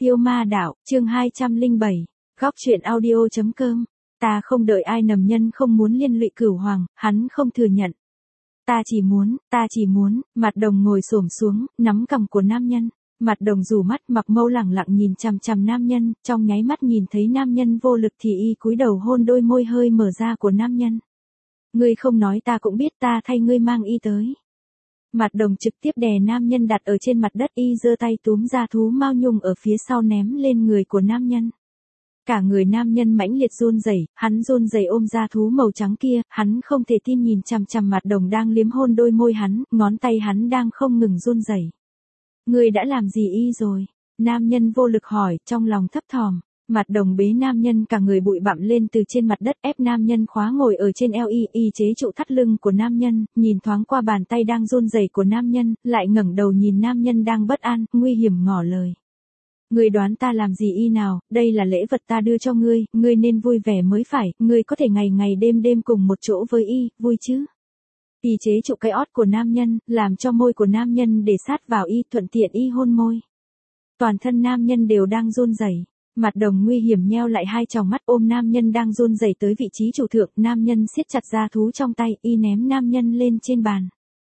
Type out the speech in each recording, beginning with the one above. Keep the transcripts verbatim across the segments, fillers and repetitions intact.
Yêu ma đạo, chương hai trăm lẻ bảy, góc truyện audio.com. Ta không đợi ai nầm nhân không muốn liên lụy Cửu Hoàng, hắn không thừa nhận. Ta chỉ muốn, ta chỉ muốn, Mặt Đồng ngồi xổm xuống, nắm cằm của nam nhân. Mặt Đồng rủ mắt Mặc Mâu lẳng lặng nhìn chằm chằm nam nhân, trong nháy mắt nhìn thấy nam nhân vô lực thì y cúi đầu hôn đôi môi hơi mở ra của nam nhân. Ngươi không nói ta cũng biết, ta thay ngươi mang y tới. Mặt Đồng trực tiếp đè nam nhân đặt ở trên mặt đất, y giơ tay túm ra thú mao nhung ở phía sau ném lên người của nam nhân. Cả người nam nhân mãnh liệt run rẩy, hắn run rẩy ôm ra thú màu trắng kia, hắn không thể tin nhìn chằm chằm Mặt Đồng đang liếm hôn đôi môi hắn, ngón tay hắn đang không ngừng run rẩy. Ngươi đã làm gì y rồi? Nam nhân vô lực hỏi, trong lòng thấp thỏm. Mặt Đồng bế nam nhân cả người bụi bặm lên từ trên mặt đất, ép nam nhân khóa ngồi ở trên eo y, y chế trụ thắt lưng của nam nhân, nhìn thoáng qua bàn tay đang run rẩy của nam nhân, lại ngẩng đầu nhìn nam nhân đang bất an, nguy hiểm ngỏ lời. Ngươi đoán ta làm gì y nào, đây là lễ vật ta đưa cho ngươi, ngươi nên vui vẻ mới phải, ngươi có thể ngày ngày đêm đêm cùng một chỗ với y, vui chứ? Y chế trụ cái ót của nam nhân, làm cho môi của nam nhân để sát vào y, thuận tiện y hôn môi. Toàn thân nam nhân đều đang run rẩy. Mặt Đồng nguy hiểm nheo lại hai tròng mắt, ôm nam nhân đang run rẩy tới vị trí chủ thượng, nam nhân siết chặt ra thú trong tay, y ném nam nhân lên trên bàn.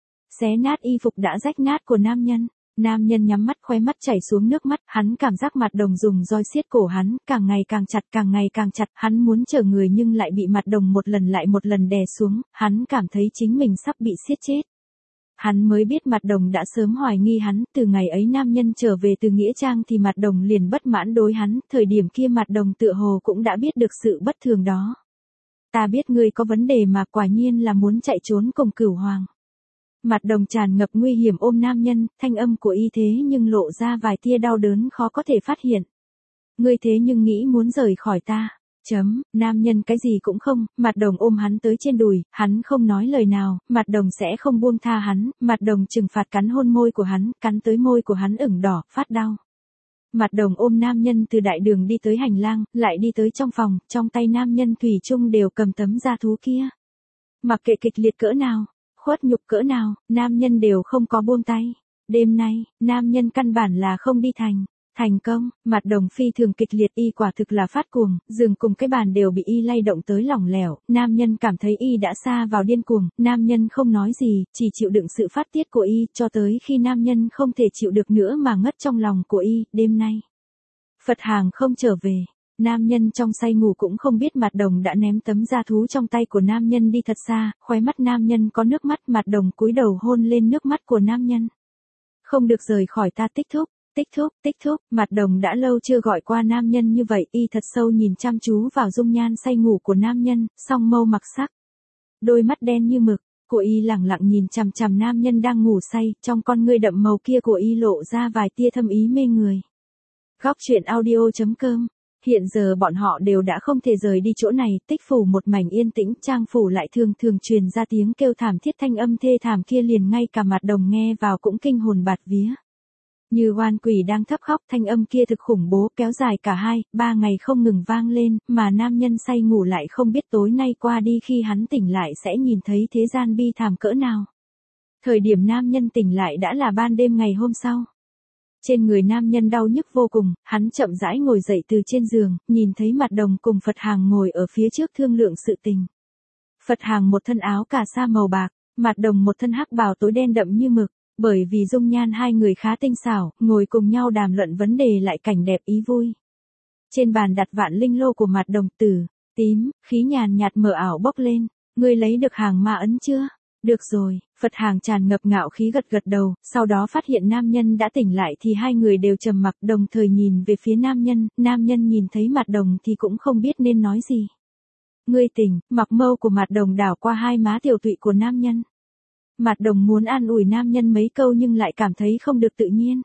Xé nát y phục đã rách nát của nam nhân. Nam nhân nhắm mắt, khóe mắt chảy xuống nước mắt, hắn cảm giác Mặt Đồng dùng roi siết cổ hắn, càng ngày càng chặt, càng ngày càng chặt, hắn muốn trở người nhưng lại bị Mặt Đồng một lần lại một lần đè xuống, hắn cảm thấy chính mình sắp bị siết chết. Hắn mới biết Mặt Đồng đã sớm hoài nghi hắn, từ ngày ấy nam nhân trở về từ Nghĩa Trang thì Mặt Đồng liền bất mãn đối hắn, thời điểm kia Mặt Đồng tựa hồ cũng đã biết được sự bất thường đó. Ta biết ngươi có vấn đề mà, quả nhiên là muốn chạy trốn cùng Cửu Hoàng. Mặt Đồng tràn ngập nguy hiểm ôm nam nhân, thanh âm của y thế nhưng lộ ra vài tia đau đớn khó có thể phát hiện. Ngươi thế nhưng nghĩ muốn rời khỏi ta. Chấm, nam nhân cái gì cũng không, Mặt Đồng ôm hắn tới trên đùi, hắn không nói lời nào, Mặt Đồng sẽ không buông tha hắn, Mặt Đồng trừng phạt cắn hôn môi của hắn, cắn tới môi của hắn ửng đỏ, phát đau. Mặt Đồng ôm nam nhân từ đại đường đi tới hành lang, lại đi tới trong phòng, trong tay nam nhân thủy chung đều cầm tấm da thú kia. Mặc kệ kịch liệt cỡ nào, khuất nhục cỡ nào, nam nhân đều không có buông tay. Đêm nay, nam nhân căn bản là không đi thành. Thành công, Mặt Đồng phi thường kịch liệt, y quả thực là phát cuồng, giường cùng cái bàn đều bị y lay động tới lỏng lẻo, nam nhân cảm thấy y đã sa vào điên cuồng, nam nhân không nói gì, chỉ chịu đựng sự phát tiết của y, cho tới khi nam nhân không thể chịu được nữa mà ngất trong lòng của y. Đêm nay, Phật hàng không trở về, nam nhân trong say ngủ cũng không biết Mặt Đồng đã ném tấm da thú trong tay của nam nhân đi thật xa, khóe mắt nam nhân có nước mắt, Mặt Đồng cúi đầu hôn lên nước mắt của nam nhân. Không được rời khỏi ta, tích thúc. Tích thúc, tích thúc, Mặt Đồng đã lâu chưa gọi qua nam nhân như vậy, y thật sâu nhìn chăm chú vào dung nhan say ngủ của nam nhân, song mâu mặc sắc. Đôi mắt đen như mực, của y lẳng lặng nhìn chằm chằm nam nhân đang ngủ say, trong con ngươi đậm màu kia của y lộ ra vài tia thâm ý mê người. Góc truyện audio.com. Hiện giờ bọn họ đều đã không thể rời đi chỗ này, Tích phủ một mảnh yên tĩnh, Trang phủ lại thường thường truyền ra tiếng kêu thảm thiết, thanh âm thê thảm kia liền ngay cả Mặt Đồng nghe vào cũng kinh hồn bạt vía. Như oan quỷ đang thấp khóc, thanh âm kia thực khủng bố, kéo dài cả hai, ba ngày không ngừng vang lên, mà nam nhân say ngủ lại không biết tối nay qua đi khi hắn tỉnh lại sẽ nhìn thấy thế gian bi thảm cỡ nào. Thời điểm nam nhân tỉnh lại đã là ban đêm ngày hôm sau. Trên người nam nhân đau nhức vô cùng, hắn chậm rãi ngồi dậy từ trên giường, nhìn thấy Mặt Đồng cùng Phật hàng ngồi ở phía trước thương lượng sự tình. Phật hàng một thân áo cà sa màu bạc, Mặt Đồng một thân hắc bào tối đen đậm như mực. Bởi vì dung nhan hai người khá tinh xảo, ngồi cùng nhau đàm luận vấn đề lại cảnh đẹp ý vui. Trên bàn đặt vạn linh lô của Mặt Đồng, tử, tím, khí nhàn nhạt mờ ảo bốc lên. Ngươi lấy được hàng ma ấn chưa? Được rồi, Phật hàng tràn ngập ngạo khí gật gật đầu, sau đó phát hiện nam nhân đã tỉnh lại thì hai người đều trầm mặc, đồng thời nhìn về phía nam nhân, nam nhân nhìn thấy Mặt Đồng thì cũng không biết nên nói gì. Ngươi tỉnh, Mặc Mâu của Mặt Đồng đảo qua hai má tiểu tụy của nam nhân. Mặt Đồng muốn an ủi nam nhân mấy câu nhưng lại cảm thấy không được tự nhiên.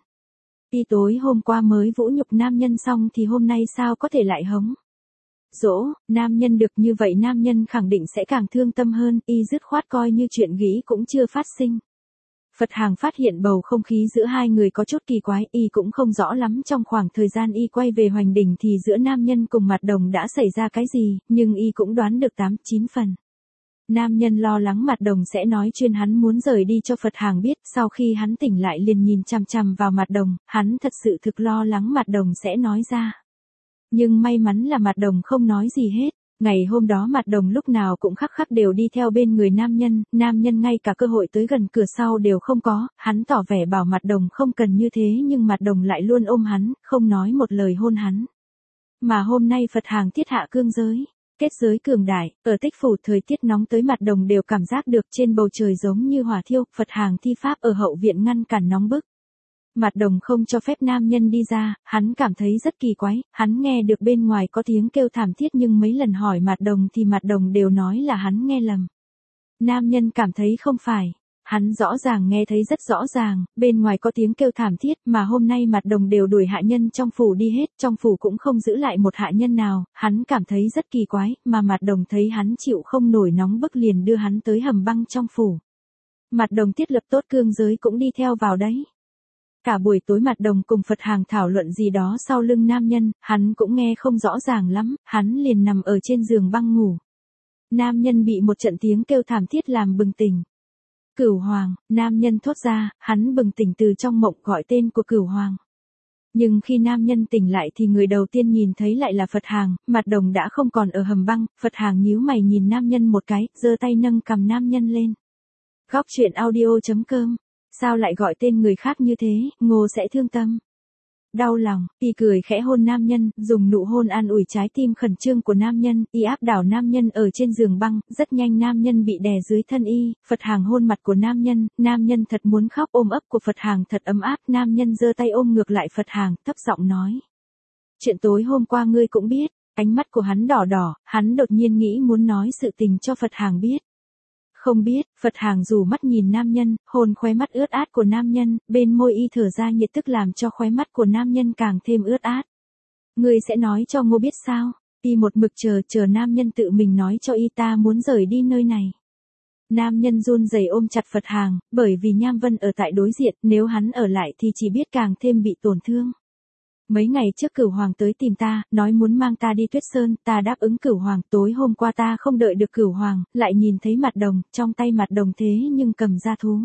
Y tối hôm qua mới vũ nhục nam nhân xong thì hôm nay sao có thể lại hống. Dỗ, nam nhân được như vậy nam nhân khẳng định sẽ càng thương tâm hơn, y dứt khoát coi như chuyện nghĩ cũng chưa phát sinh. Phật hàng phát hiện bầu không khí giữa hai người có chút kỳ quái, y cũng không rõ lắm trong khoảng thời gian y quay về Hoành Đỉnh thì giữa nam nhân cùng Mặt Đồng đã xảy ra cái gì, nhưng y cũng đoán được tám chín phần. Nam nhân lo lắng Mạt Đồng sẽ nói chuyên hắn muốn rời đi cho Phật Hàng biết, sau khi hắn tỉnh lại liền nhìn chằm chằm vào Mạt Đồng, hắn thật sự thực lo lắng Mạt Đồng sẽ nói ra. Nhưng may mắn là Mạt Đồng không nói gì hết. Ngày hôm đó Mạt Đồng lúc nào cũng khắc khắc đều đi theo bên người nam nhân, nam nhân ngay cả cơ hội tới gần cửa sau đều không có, hắn tỏ vẻ bảo Mạt Đồng không cần như thế nhưng Mạt Đồng lại luôn ôm hắn, không nói một lời hôn hắn. Mà hôm nay Phật Hàng thiết hạ cương giới, kết giới cường đại, ở Tích Phủ thời tiết nóng tới Mạt Đồng đều cảm giác được trên bầu trời giống như hỏa thiêu, Phật Hàng thi pháp ở hậu viện ngăn cản nóng bức. Mạt Đồng không cho phép nam nhân đi ra, hắn cảm thấy rất kỳ quái, hắn nghe được bên ngoài có tiếng kêu thảm thiết nhưng mấy lần hỏi Mạt Đồng thì Mạt Đồng đều nói là hắn nghe lầm. Nam nhân cảm thấy không phải, hắn rõ ràng nghe thấy rất rõ ràng, bên ngoài có tiếng kêu thảm thiết mà hôm nay Mạt Đồng đều đuổi hạ nhân trong phủ đi hết, trong phủ cũng không giữ lại một hạ nhân nào, hắn cảm thấy rất kỳ quái, mà Mạt Đồng thấy hắn chịu không nổi nóng bức liền đưa hắn tới hầm băng trong phủ. Mạt Đồng thiết lập tốt cương giới cũng đi theo vào đấy. Cả buổi tối Mạt Đồng cùng Phật Hàng thảo luận gì đó sau lưng nam nhân, hắn cũng nghe không rõ ràng lắm, hắn liền nằm ở trên giường băng ngủ. Nam nhân bị một trận tiếng kêu thảm thiết làm bừng tỉnh. Cửu Hoàng, nam nhân thốt ra, hắn bừng tỉnh từ trong mộng gọi tên của Cửu Hoàng. Nhưng khi nam nhân tỉnh lại thì người đầu tiên nhìn thấy lại là Phật Hàng, Mạt Đồng đã không còn ở hầm băng, Phật Hàng nhíu mày nhìn nam nhân một cái, giơ tay nâng cầm nam nhân lên. Góc truyện audio chấm com. Sao lại gọi tên người khác như thế, Ngô sẽ thương tâm. Đau lòng, y cười khẽ hôn nam nhân, dùng nụ hôn an ủi trái tim khẩn trương của nam nhân, y áp đảo nam nhân ở trên giường băng, rất nhanh nam nhân bị đè dưới thân y, Phật Hàng hôn mặt của nam nhân, nam nhân thật muốn khóc, ôm ấp của Phật Hàng thật ấm áp, nam nhân giơ tay ôm ngược lại Phật Hàng, thấp giọng nói. Chuyện tối hôm qua ngươi cũng biết, ánh mắt của hắn đỏ đỏ, hắn đột nhiên nghĩ muốn nói sự tình cho Phật Hàng biết. Không biết, Phật Hàng dù mắt nhìn nam nhân, hôn khóe mắt ướt át của nam nhân, bên môi y thở ra nhiệt tức làm cho khóe mắt của nam nhân càng thêm ướt át. Ngươi sẽ nói cho Ngô biết sao? Y một mực chờ, chờ nam nhân tự mình nói cho y ta muốn rời đi nơi này. Nam nhân run rẩy ôm chặt Phật Hàng, bởi vì Nham Vân ở tại đối diện, nếu hắn ở lại thì chỉ biết càng thêm bị tổn thương. Mấy ngày trước Cửu Hoàng tới tìm ta, nói muốn mang ta đi Tuyết Sơn, ta đáp ứng Cửu Hoàng, tối hôm qua ta không đợi được Cửu Hoàng, lại nhìn thấy Mạt Đồng, trong tay Mạt Đồng thế nhưng cầm ra thú.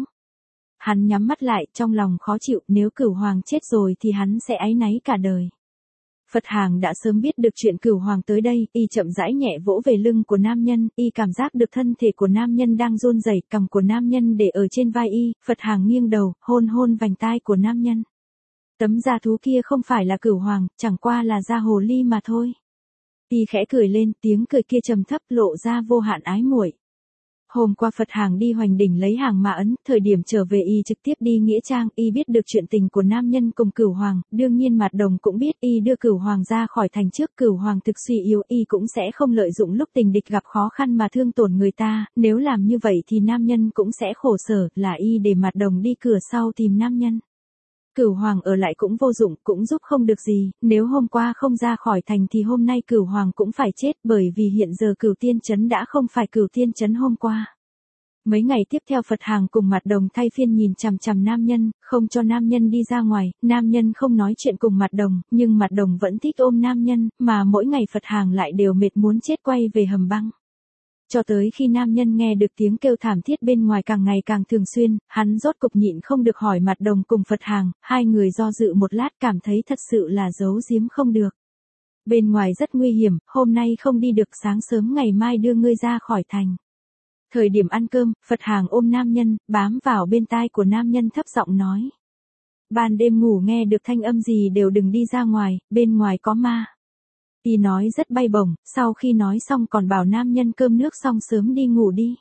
Hắn nhắm mắt lại, trong lòng khó chịu, nếu Cửu Hoàng chết rồi thì hắn sẽ áy náy cả đời. Phật Hàng đã sớm biết được chuyện Cửu Hoàng tới đây, y chậm rãi nhẹ vỗ về lưng của nam nhân, y cảm giác được thân thể của nam nhân đang run rẩy, cằm của nam nhân để ở trên vai y, Phật Hàng nghiêng đầu, hôn hôn vành tai của nam nhân. Tấm da thú kia không phải là Cửu Hoàng, chẳng qua là da hồ ly mà thôi. Y khẽ cười lên, tiếng cười kia trầm thấp lộ ra vô hạn ái muội. Hôm qua Phật Hàng đi Hoành Đỉnh lấy hàng ma ấn, thời điểm trở về y trực tiếp đi nghĩa trang, y biết được chuyện tình của nam nhân cùng Cửu Hoàng, đương nhiên Mạt Đồng cũng biết y đưa Cửu Hoàng ra khỏi thành trước, Cửu Hoàng thực suy yếu, y cũng sẽ không lợi dụng lúc tình địch gặp khó khăn mà thương tổn người ta, nếu làm như vậy thì nam nhân cũng sẽ khổ sở, là y để Mạt Đồng đi cửa sau tìm nam nhân. Cửu Hoàng ở lại cũng vô dụng, cũng giúp không được gì, nếu hôm qua không ra khỏi thành thì hôm nay Cửu Hoàng cũng phải chết, bởi vì hiện giờ Cửu Tiên Trấn đã không phải Cửu Tiên Trấn hôm qua. Mấy ngày tiếp theo Phật Hàng cùng Mạt Đồng thay phiên nhìn chằm chằm nam nhân, không cho nam nhân đi ra ngoài, nam nhân không nói chuyện cùng Mạt Đồng, nhưng Mạt Đồng vẫn thích ôm nam nhân, mà mỗi ngày Phật Hàng lại đều mệt muốn chết quay về hầm băng. Cho tới khi nam nhân nghe được tiếng kêu thảm thiết bên ngoài càng ngày càng thường xuyên, hắn rốt cục nhịn không được hỏi Mạt Đồng cùng Phật Hàng, hai người do dự một lát cảm thấy thật sự là giấu giếm không được. Bên ngoài rất nguy hiểm, hôm nay không đi được, sáng sớm ngày mai đưa ngươi ra khỏi thành. Thời điểm ăn cơm, Phật Hàng ôm nam nhân, bám vào bên tai của nam nhân thấp giọng nói. Ban đêm ngủ nghe được thanh âm gì đều đừng đi ra ngoài, bên ngoài có ma. Y nói rất bay bổng, sau khi nói xong còn bảo nam nhân cơm nước xong sớm đi ngủ đi.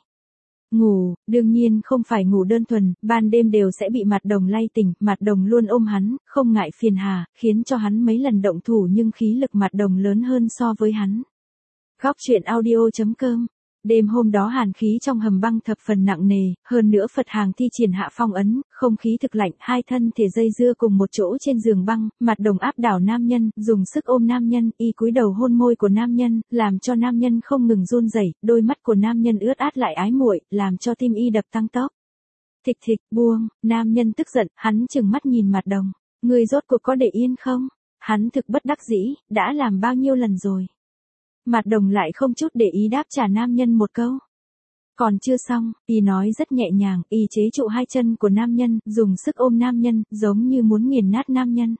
Ngủ, đương nhiên không phải ngủ đơn thuần, ban đêm đều sẽ bị Mạt Đồng lay tỉnh, Mạt Đồng luôn ôm hắn, không ngại phiền hà, khiến cho hắn mấy lần động thủ nhưng khí lực Mạt Đồng lớn hơn so với hắn. Góc truyện audio chấm com. Đêm hôm đó hàn khí trong hầm băng thập phần nặng nề, hơn nữa Phật Hàng thi triển hạ phong ấn, không khí thực lạnh, hai thân thể dây dưa cùng một chỗ trên giường băng, Mạt Đồng áp đảo nam nhân, dùng sức ôm nam nhân, y cúi đầu hôn môi của nam nhân, làm cho nam nhân không ngừng run rẩy, đôi mắt của nam nhân ướt át lại ái muội, làm cho tim y đập tăng tốc. Thịch thịch, buông, nam nhân tức giận, hắn trừng mắt nhìn Mạt Đồng, ngươi rốt cuộc có để yên không? Hắn thực bất đắc dĩ, đã làm bao nhiêu lần rồi. Mạt Đồng lại không chút để ý đáp trả nam nhân một câu. Còn chưa xong, y nói rất nhẹ nhàng, y chế trụ hai chân của nam nhân, dùng sức ôm nam nhân, giống như muốn nghiền nát nam nhân.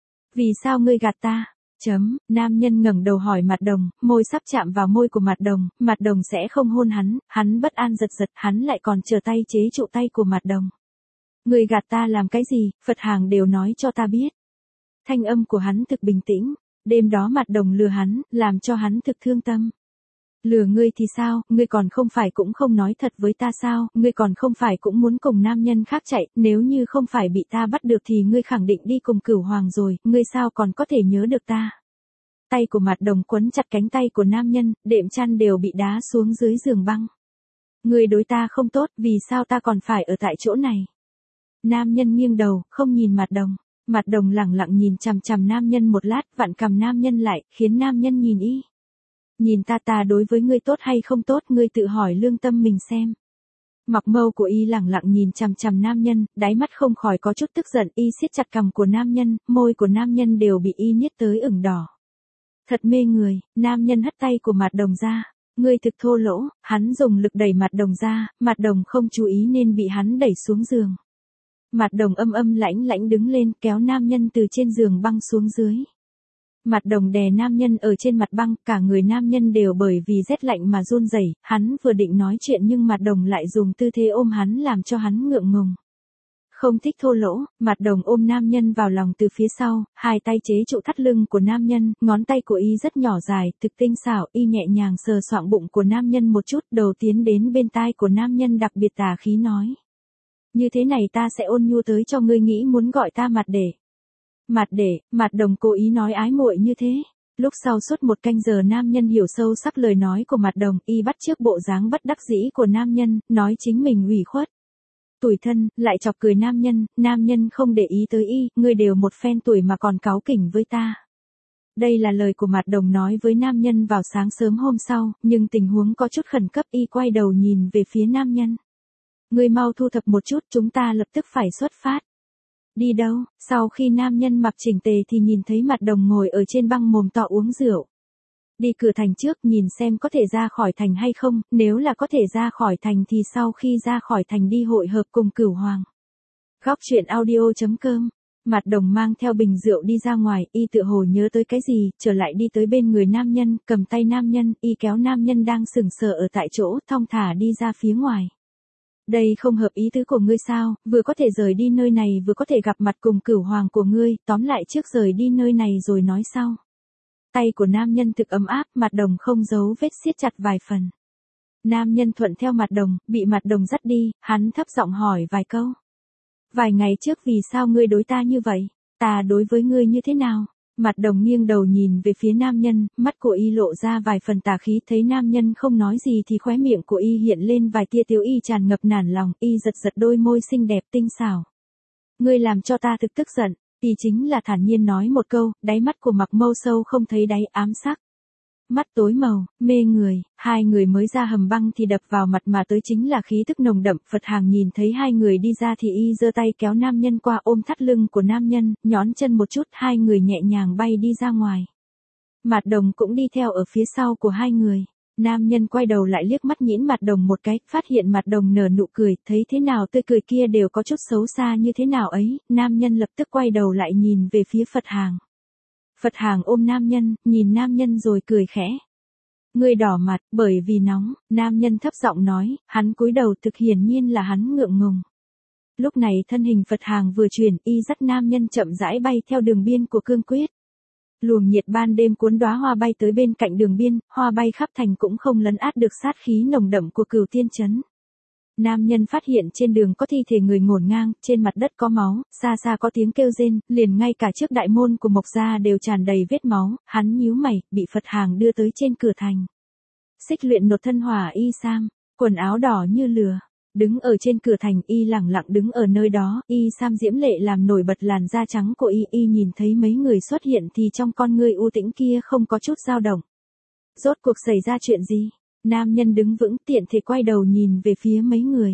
Vì sao ngươi gạt ta? Chấm, nam nhân ngẩng đầu hỏi Mạt Đồng, môi sắp chạm vào môi của Mạt Đồng, Mạt Đồng sẽ không hôn hắn, hắn bất an giật giật, hắn lại còn chờ tay chế trụ tay của Mạt Đồng. Ngươi gạt ta làm cái gì, Phật hàng đều nói cho ta biết. Thanh âm của hắn thực bình tĩnh, đêm đó Mạt Đồng lừa hắn, làm cho hắn thực thương tâm. Lừa ngươi thì sao, ngươi còn không phải cũng không nói thật với ta sao, ngươi còn không phải cũng muốn cùng nam nhân khác chạy, nếu như không phải bị ta bắt được thì ngươi khẳng định đi cùng Cửu Hoàng rồi, ngươi sao còn có thể nhớ được ta. Tay của Mạt Đồng quấn chặt cánh tay của nam nhân, đệm chăn đều bị đá xuống dưới giường băng. Ngươi đối ta không tốt, vì sao ta còn phải ở tại chỗ này. Nam nhân nghiêng đầu, không nhìn Mạt Đồng. Mạt Đồng lẳng lặng nhìn chằm chằm nam nhân một lát, vặn cằm nam nhân lại, khiến nam nhân nhìn y. Nhìn ta ta đối với ngươi tốt hay không tốt, ngươi tự hỏi lương tâm mình xem. Mặc mâu của y lẳng lặng nhìn chằm chằm nam nhân, đáy mắt không khỏi có chút tức giận, y siết chặt cằm của nam nhân, môi của nam nhân đều bị y niết tới ửng đỏ. Thật mê người, nam nhân hất tay của Mạt Đồng ra. Ngươi thực thô lỗ, hắn dùng lực đẩy Mạt Đồng ra, Mạt Đồng không chú ý nên bị hắn đẩy xuống giường. Mạt Đồng âm âm lãnh lãnh đứng lên, kéo nam nhân từ trên giường băng xuống dưới. Mạt Đồng đè nam nhân ở trên mặt băng, cả người nam nhân đều bởi vì rét lạnh mà run rẩy. Hắn vừa định nói chuyện nhưng Mạt Đồng lại dùng tư thế ôm hắn làm cho hắn ngượng ngùng. Không thích thô lỗ, Mạt Đồng ôm nam nhân vào lòng từ phía sau, hai tay chế trụ thắt lưng của nam nhân, ngón tay của y rất nhỏ dài, thực tinh xảo, y nhẹ nhàng sờ soạng bụng của nam nhân một chút, đầu tiến đến bên tai của nam nhân đặc biệt tà khí nói. Như thế này ta sẽ ôn nhu tới cho ngươi, nghĩ muốn gọi ta Mạt để. Mạt để, Mạt Đồng cố ý nói ái muội như thế. Lúc sau suốt một canh giờ nam nhân hiểu sâu sắc lời nói của Mạt Đồng, y bắt chước bộ dáng bất đắc dĩ của nam nhân, nói chính mình ủy khuất. Tủi thân, lại chọc cười nam nhân, nam nhân không để ý tới y, ngươi đều một phen tuổi mà còn cáu kỉnh với ta. Đây là lời của Mạt Đồng nói với nam nhân vào sáng sớm hôm sau, nhưng tình huống có chút khẩn cấp, y quay đầu nhìn về phía nam nhân. Ngươi mau thu thập một chút, chúng ta lập tức phải xuất phát. Đi đâu? Sau khi nam nhân mặc chỉnh tề thì nhìn thấy Mạt Đồng ngồi ở trên băng mồm to uống rượu. Đi cửa thành trước, nhìn xem có thể ra khỏi thành hay không, nếu là có thể ra khỏi thành thì sau khi ra khỏi thành đi hội hợp cùng Cửu Hoàng. Góc truyện audio chấm com. Mạt Đồng mang theo bình rượu đi ra ngoài, y tự hồ nhớ tới cái gì, trở lại đi tới bên người nam nhân, cầm tay nam nhân, y kéo nam nhân đang sững sờ ở tại chỗ, thong thả đi ra phía ngoài. Đây không hợp ý tứ của ngươi sao, vừa có thể rời đi nơi này vừa có thể gặp mặt cùng Cửu Hoàng của ngươi, tóm lại trước rời đi nơi này rồi nói sau. Tay của nam nhân thực ấm áp, Mạt Đồng không giấu vết siết chặt vài phần. Nam nhân thuận theo Mạt Đồng, bị Mạt Đồng dắt đi, hắn thấp giọng hỏi vài câu. Vài ngày trước vì sao ngươi đối ta như vậy, ta đối với ngươi như thế nào? Mạt Đồng nghiêng đầu nhìn về phía nam nhân, mắt của y lộ ra vài phần tà khí, thấy nam nhân không nói gì thì khóe miệng của y hiện lên vài tia tiêu y tràn ngập nản lòng, y giật giật đôi môi xinh đẹp tinh xảo. Ngươi làm cho ta thực tức giận, y chính là thản nhiên nói một câu, đáy mắt của Mặc Mâu sâu không thấy đáy, ám sắc. Mắt tối màu, mê người, hai người mới ra hầm băng thì đập vào mặt mà tới chính là khí tức nồng đậm. Phật hàng nhìn thấy hai người đi ra thì y giơ tay kéo nam nhân qua, ôm thắt lưng của nam nhân, nhón chân một chút, hai người nhẹ nhàng bay đi ra ngoài. Mạt Đồng cũng đi theo ở phía sau của hai người. Nam nhân quay đầu lại liếc mắt nhĩn Mạt Đồng một cái, phát hiện Mạt Đồng nở nụ cười, thấy thế nào tươi cười kia đều có chút xấu xa như thế nào ấy, nam nhân lập tức quay đầu lại nhìn về phía Phật hàng. Phật hàng ôm nam nhân, nhìn nam nhân rồi cười khẽ. Ngươi đỏ mặt, bởi vì nóng, nam nhân thấp giọng nói, hắn cúi đầu thực hiển nhiên là hắn ngượng ngùng. Lúc này thân hình Phật hàng vừa chuyển, y dắt nam nhân chậm rãi bay theo đường biên của cương quyết. Luồng nhiệt ban đêm cuốn đóa hoa bay tới bên cạnh đường biên, hoa bay khắp thành cũng không lấn át được sát khí nồng đậm của Cửu Tiên Trấn. Nam nhân phát hiện trên đường có thi thể người ngổn ngang, trên mặt đất có máu, xa xa có tiếng kêu rên, liền ngay cả trước đại môn của Mộc gia đều tràn đầy vết máu, hắn nhíu mày, bị Phật hàng đưa tới trên cửa thành. Xích Luyện nột thân hỏa y sam, quần áo đỏ như lửa, đứng ở trên cửa thành, y lẳng lặng đứng ở nơi đó, y sam diễm lệ làm nổi bật làn da trắng của y, y nhìn thấy mấy người xuất hiện thì trong con ngươi u tĩnh kia không có chút dao động. Rốt cuộc xảy ra chuyện gì? Nam nhân đứng vững, tiện thể quay đầu nhìn về phía mấy người.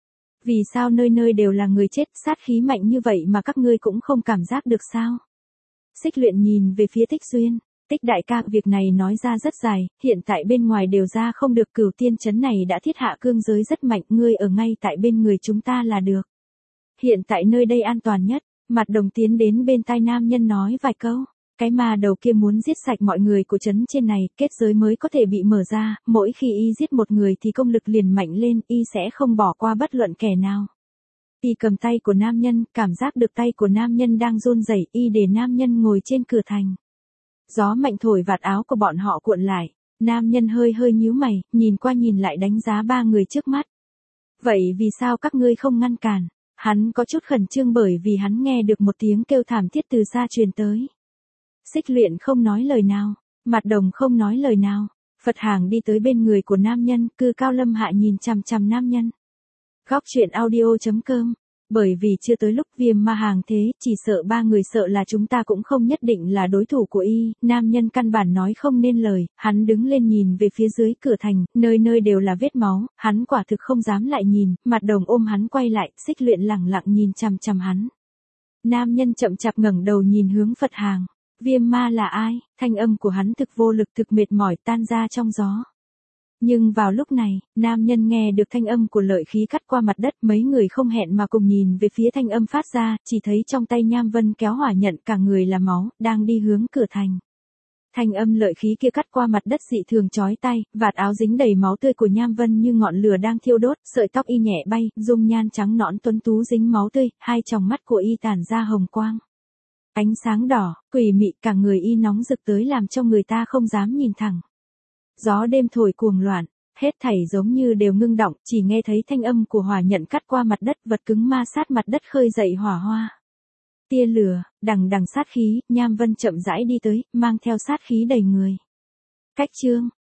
Vì sao nơi nơi đều là người chết, sát khí mạnh như vậy mà các ngươi cũng không cảm giác được sao? Xích Luyện nhìn về phía Thích Duyên. Tích đại ca, việc này nói ra rất dài, hiện tại bên ngoài đều ra không được, Cửu Tiên trấn này đã thiết hạ cương giới rất mạnh, ngươi ở ngay tại bên người chúng ta là được. Hiện tại nơi đây an toàn nhất, Mặt Đồng tiến đến bên tai nam nhân nói vài câu. Cái ma đầu kia muốn giết sạch mọi người của trấn trên này, kết giới mới có thể bị mở ra, mỗi khi y giết một người thì công lực liền mạnh lên, y sẽ không bỏ qua bất luận kẻ nào. Y cầm tay của nam nhân, cảm giác được tay của nam nhân đang run rẩy, y để nam nhân ngồi trên cửa thành. Gió mạnh thổi vạt áo của bọn họ cuộn lại, nam nhân hơi hơi nhíu mày, nhìn qua nhìn lại đánh giá ba người trước mắt. Vậy vì sao các ngươi không ngăn cản? Hắn có chút khẩn trương bởi vì hắn nghe được một tiếng kêu thảm thiết từ xa truyền tới. Xích Luyện không nói lời nào, Mặt Đồng không nói lời nào, Phật Hàng đi tới bên người của nam nhân, Cư Cao Lâm Hạ nhìn chằm chằm nam nhân. Góc truyện audio chấm com. Bởi vì chưa tới lúc Viêm Ma hàng thế, chỉ sợ ba người sợ là chúng ta cũng không nhất định là đối thủ của y, nam nhân căn bản nói không nên lời, hắn đứng lên nhìn về phía dưới cửa thành, nơi nơi đều là vết máu, hắn quả thực không dám lại nhìn, Mặt Đồng ôm hắn quay lại, Xích Luyện lẳng lặng nhìn chằm chằm hắn. Nam nhân chậm chạp ngẩng đầu nhìn hướng Phật Hàng. Viêm Ma là ai? Thanh âm của hắn thực vô lực, thực mệt mỏi, tan ra trong gió. Nhưng vào lúc này, nam nhân nghe được thanh âm của lợi khí cắt qua mặt đất, mấy người không hẹn mà cùng nhìn về phía thanh âm phát ra, chỉ thấy trong tay Nham Vân kéo hỏa nhận, cả người là máu, đang đi hướng cửa thành. Thanh âm lợi khí kia cắt qua mặt đất dị thường chói tai, vạt áo dính đầy máu tươi của Nham Vân như ngọn lửa đang thiêu đốt, sợi tóc y nhẹ bay, dung nhan trắng nõn tuấn tú dính máu tươi, hai tròng mắt của y tản ra hồng quang. Ánh sáng đỏ, quỷ mị, cả người y nóng rực tới làm cho người ta không dám nhìn thẳng. Gió đêm thổi cuồng loạn, hết thảy giống như đều ngưng động, chỉ nghe thấy thanh âm của hỏa nhận cắt qua mặt đất, vật cứng ma sát mặt đất khơi dậy hỏa hoa. Tia lửa, đằng đằng sát khí, Nham Vân chậm rãi đi tới, mang theo sát khí đầy người. Cách chương,